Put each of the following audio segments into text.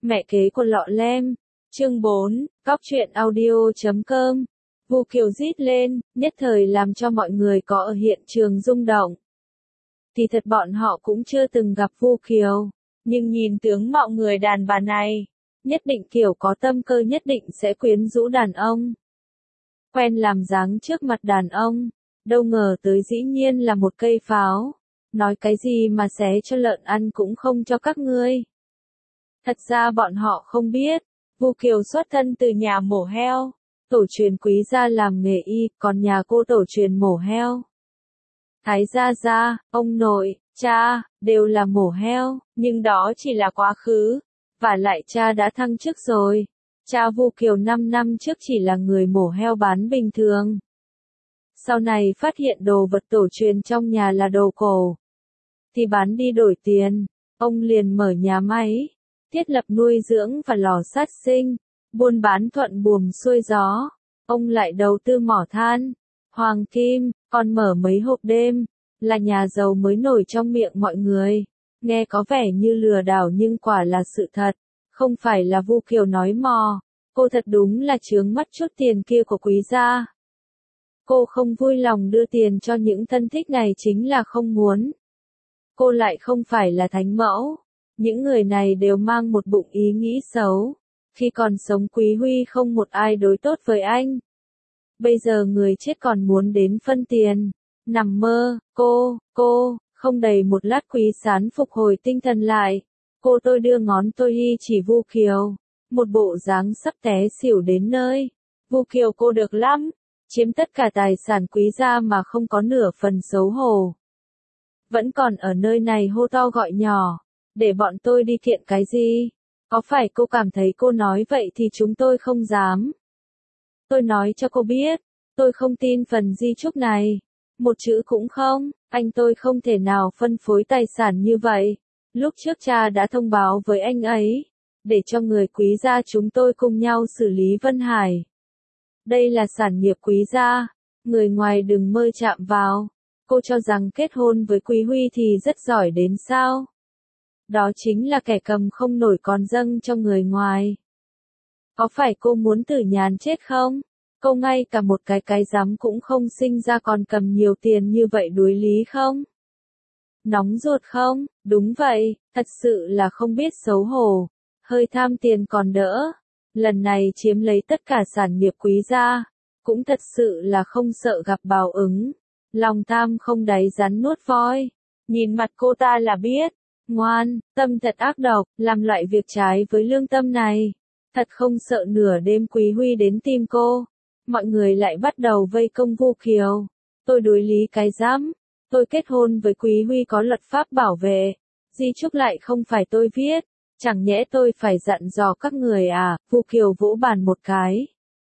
Mẹ kế của Lọ Lem. Chương 4, Cóc truyện audio.com. Vu Kiều rít lên, nhất thời làm cho mọi người có ở hiện trường rung động. Thì thật bọn họ cũng chưa từng gặp Vu Kiều, nhưng nhìn tướng mạo người đàn bà này, nhất định kiểu có tâm cơ, nhất định sẽ quyến rũ đàn ông. Quen làm dáng trước mặt đàn ông, đâu ngờ tới dĩ nhiên là một cây pháo. Nói cái gì mà xé cho lợn ăn cũng không cho các ngươi. Thật ra bọn họ không biết, Vu Kiều xuất thân từ nhà mổ heo, tổ truyền Quý gia làm nghề y, còn nhà cô tổ truyền mổ heo. Thái gia, ông nội, cha, đều là mổ heo, nhưng đó chỉ là quá khứ, và lại cha đã thăng chức rồi. Cha Vu Kiều 5 năm trước chỉ là người mổ heo bán bình thường. Sau này phát hiện đồ vật tổ truyền trong nhà là đồ cổ, thì bán đi đổi tiền, ông liền mở nhà máy, thiết lập nuôi dưỡng và lò sát sinh, buôn bán thuận buồm xuôi gió. Ông lại đầu tư mỏ than, hoàng kim, còn mở mấy hộp đêm, là nhà giàu mới nổi trong miệng mọi người. Nghe có vẻ như lừa đảo nhưng quả là sự thật, không phải là Vu Kiều nói mò, cô thật đúng là chướng mắt chút tiền kia của Quý gia. Cô không vui lòng đưa tiền cho những thân thích này chính là không muốn. Cô lại không phải là thánh mẫu. Những người này đều mang một bụng ý nghĩ xấu. Khi còn sống Quý Huy không một ai đối tốt với anh. Bây giờ người chết còn muốn đến phân tiền. Nằm mơ, cô, không đầy một lát Quý Sán phục hồi tinh thần lại. Tôi đưa ngón tôi y chỉ Vu Kiều. Một bộ dáng sắp té xỉu đến nơi. Vu Kiều cô được lắm. Chiếm tất cả tài sản Quý gia mà không có nửa phần xấu hổ. Vẫn còn ở nơi này hô to gọi nhỏ, để bọn tôi đi kiện cái gì? Có phải cô cảm thấy cô nói vậy thì chúng tôi không dám? Tôi nói cho cô biết, tôi không tin phần di chúc này. Một chữ cũng không, anh tôi không thể nào phân phối tài sản như vậy. Lúc trước cha đã thông báo với anh ấy, để cho người Quý gia chúng tôi cùng nhau xử lý Vân Hải. Đây là sản nghiệp Quý gia, người ngoài đừng mơ chạm vào. Cô cho rằng kết hôn với Quý Huy thì rất giỏi đến sao? Đó chính là kẻ cầm không nổi còn dâng cho người ngoài. Có phải cô muốn tử nhàn chết không? Cô ngay cả một cái dám cũng không sinh ra còn cầm nhiều tiền như vậy đuối lý không? Nóng ruột không? Đúng vậy, thật sự là không biết xấu hổ. Hơi tham tiền còn đỡ. Lần này chiếm lấy tất cả sản nghiệp Quý gia, cũng thật sự là không sợ gặp báo ứng. Lòng tham không đáy rắn nuốt voi. Nhìn mặt cô ta là biết. Ngoan, tâm thật ác độc, làm loại việc trái với lương tâm này. Thật không sợ nửa đêm Quý Huy đến tìm cô. Mọi người lại bắt đầu vây công Vu Kiều. Tôi đối lý cái dám. Tôi kết hôn với Quý Huy có luật pháp bảo vệ. Di chúc lại không phải tôi viết. Chẳng nhẽ tôi phải dặn dò các người à? Vu Kiều vỗ bàn một cái.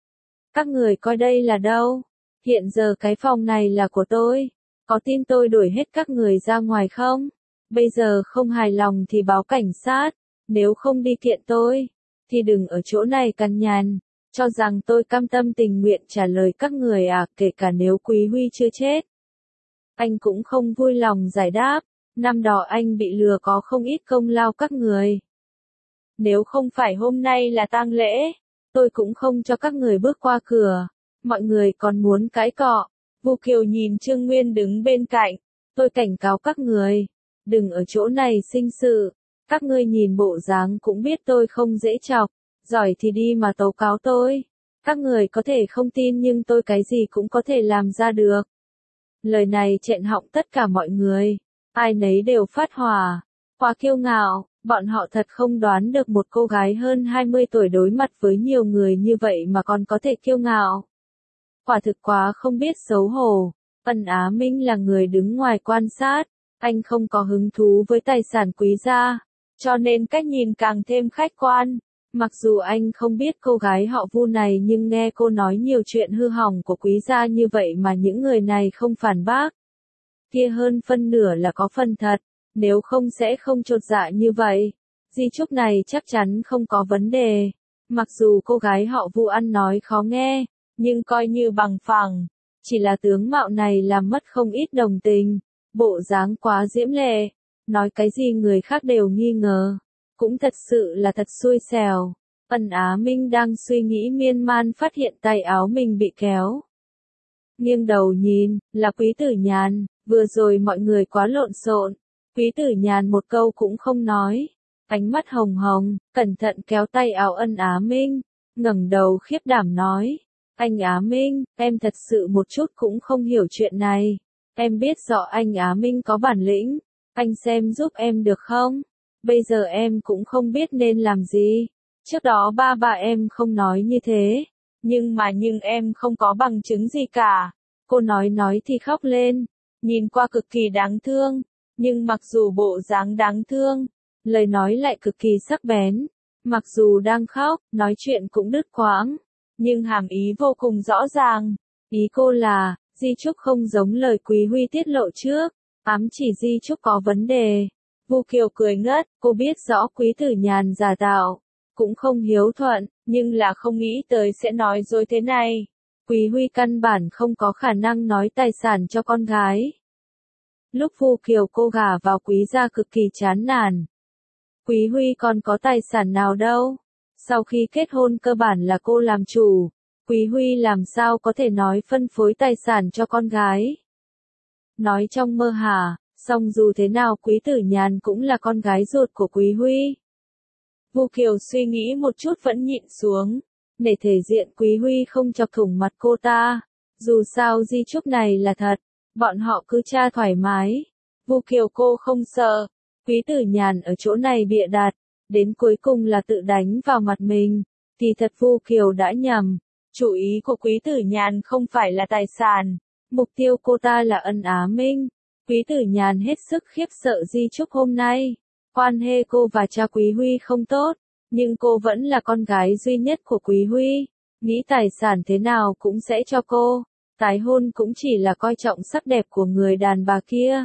Các người coi đây là đâu? Hiện giờ cái phòng này là của tôi. Có tin tôi đuổi hết các người ra ngoài không? Bây giờ không hài lòng thì báo cảnh sát. Nếu không đi kiện tôi, thì đừng ở chỗ này cằn nhằn. Cho rằng tôi cam tâm tình nguyện trả lời các người à, kể cả nếu Quý Huy chưa chết. Anh cũng không vui lòng giải đáp. Năm đó anh bị lừa có không ít công lao các người. Nếu không phải hôm nay là tang lễ, tôi cũng không cho các người bước qua cửa. Mọi người còn muốn cãi cọ. Vu Kiều nhìn Trương Nguyên đứng bên cạnh. Tôi cảnh cáo các người. Đừng ở chỗ này sinh sự. Các ngươi nhìn bộ dáng cũng biết tôi không dễ chọc. Giỏi thì đi mà tố cáo tôi. Các người có thể không tin nhưng tôi cái gì cũng có thể làm ra được. Lời này chẹn họng tất cả mọi người. Ai nấy đều phát hỏa. Quá kiêu ngạo. Bọn họ thật không đoán được một cô gái hơn 20 tuổi đối mặt với nhiều người như vậy mà còn có thể kiêu ngạo. Quả thực quá không biết xấu hổ. Ân Á Minh là người đứng ngoài quan sát. Anh không có hứng thú với tài sản Quý gia, cho nên cách nhìn càng thêm khách quan. Mặc dù anh không biết cô gái họ Vu này nhưng nghe cô nói nhiều chuyện hư hỏng của Quý gia như vậy mà những người này không phản bác. Kia hơn phân nửa là có phần thật, nếu không sẽ không chột dạ như vậy. Di chúc này chắc chắn không có vấn đề. Mặc dù cô gái họ Vu ăn nói khó nghe, nhưng coi như bằng phẳng. Chỉ là tướng mạo này làm mất không ít đồng tình. Bộ dáng quá diễm lệ. Nói cái gì người khác đều nghi ngờ. cũng thật sự là thật xui xẻo. Ân Á Minh đang suy nghĩ miên man phát hiện tay áo mình bị kéo. Nghiêng đầu nhìn, là Quý Tử Nhàn, vừa rồi mọi người quá lộn xộn. Quý Tử Nhàn một câu cũng không nói. Ánh mắt hồng hồng, cẩn thận kéo tay áo Ân Á Minh, ngẩng đầu khiếp đảm nói. Anh Á Minh, em thật sự một chút cũng không hiểu chuyện này. Em biết rõ anh Á Minh có bản lĩnh, anh xem giúp em được không? Bây giờ em cũng không biết nên làm gì. Trước đó ba em không nói như thế, nhưng em không có bằng chứng gì cả. Cô nói thì khóc lên, nhìn qua cực kỳ đáng thương, nhưng mặc dù bộ dáng đáng thương, lời nói lại cực kỳ sắc bén. Mặc dù đang khóc, nói chuyện cũng đứt quãng, nhưng hàm ý vô cùng rõ ràng. Ý cô là, di chúc không giống lời Quý Huy tiết lộ trước, ám chỉ di chúc có vấn đề. Vu Kiều cười ngất, cô biết rõ Quý Tử Nhàn giả tạo, cũng không hiếu thuận, nhưng là không nghĩ tới sẽ nói dối thế này. Quý Huy căn bản không có khả năng nói tài sản cho con gái. Lúc Vu Kiều cô gả vào Quý gia cực kỳ chán nản. Quý Huy còn có tài sản nào đâu? Sau khi kết hôn cơ bản là cô làm chủ, Quý Huy làm sao có thể nói phân phối tài sản cho con gái? Nói trong mơ hả, song dù thế nào Quý Tử Nhàn cũng là con gái ruột của Quý Huy. Vu Kiều suy nghĩ một chút vẫn nhịn xuống, để thể diện Quý Huy không chọc thủng mặt cô ta. Dù sao di chúc này là thật, bọn họ cứ tra thoải mái. Vu Kiều cô không sợ, Quý Tử Nhàn ở chỗ này bịa đặt, đến cuối cùng là tự đánh vào mặt mình. Thì thật Vu Kiều đã nhầm, chủ ý của Quý Tử Nhàn không phải là tài sản, mục tiêu cô ta là Ân Á Minh. Quý Tử Nhàn hết sức khiếp sợ di chúc hôm nay. Quan hệ cô và cha Quý Huy không tốt, nhưng cô vẫn là con gái duy nhất của Quý Huy, nghĩ tài sản thế nào cũng sẽ cho cô, tái hôn cũng chỉ là coi trọng sắc đẹp của người đàn bà kia.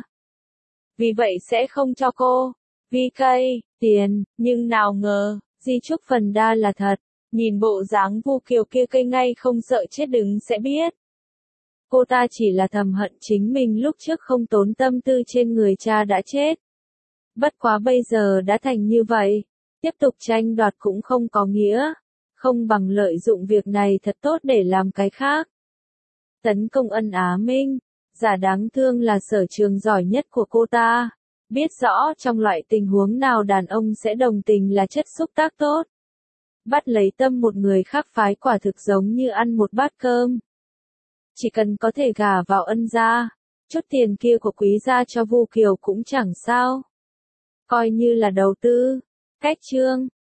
Vì vậy sẽ không cho cô, VK, tiền, nhưng nào ngờ, di chúc phần đa là thật, nhìn bộ dáng Vu Kiều kia cây ngay không sợ chết đứng sẽ biết. Cô ta chỉ là thầm hận chính mình lúc trước không tốn tâm tư trên người cha đã chết. Bất quá bây giờ đã thành như vậy, tiếp tục tranh đoạt cũng không có nghĩa, không bằng lợi dụng việc này thật tốt để làm cái khác. Tấn công Ân Á Minh, giả đáng thương là sở trường giỏi nhất của cô ta, biết rõ trong loại tình huống nào đàn ông sẽ đồng tình là chất xúc tác tốt. Bắt lấy tâm một người khác phái quả thực giống như ăn một bát cơm. Chỉ cần có thể gả vào Ân gia, chút tiền kia của Quý gia cho Vu Kiều cũng chẳng sao. Coi như là đầu tư. Cách chương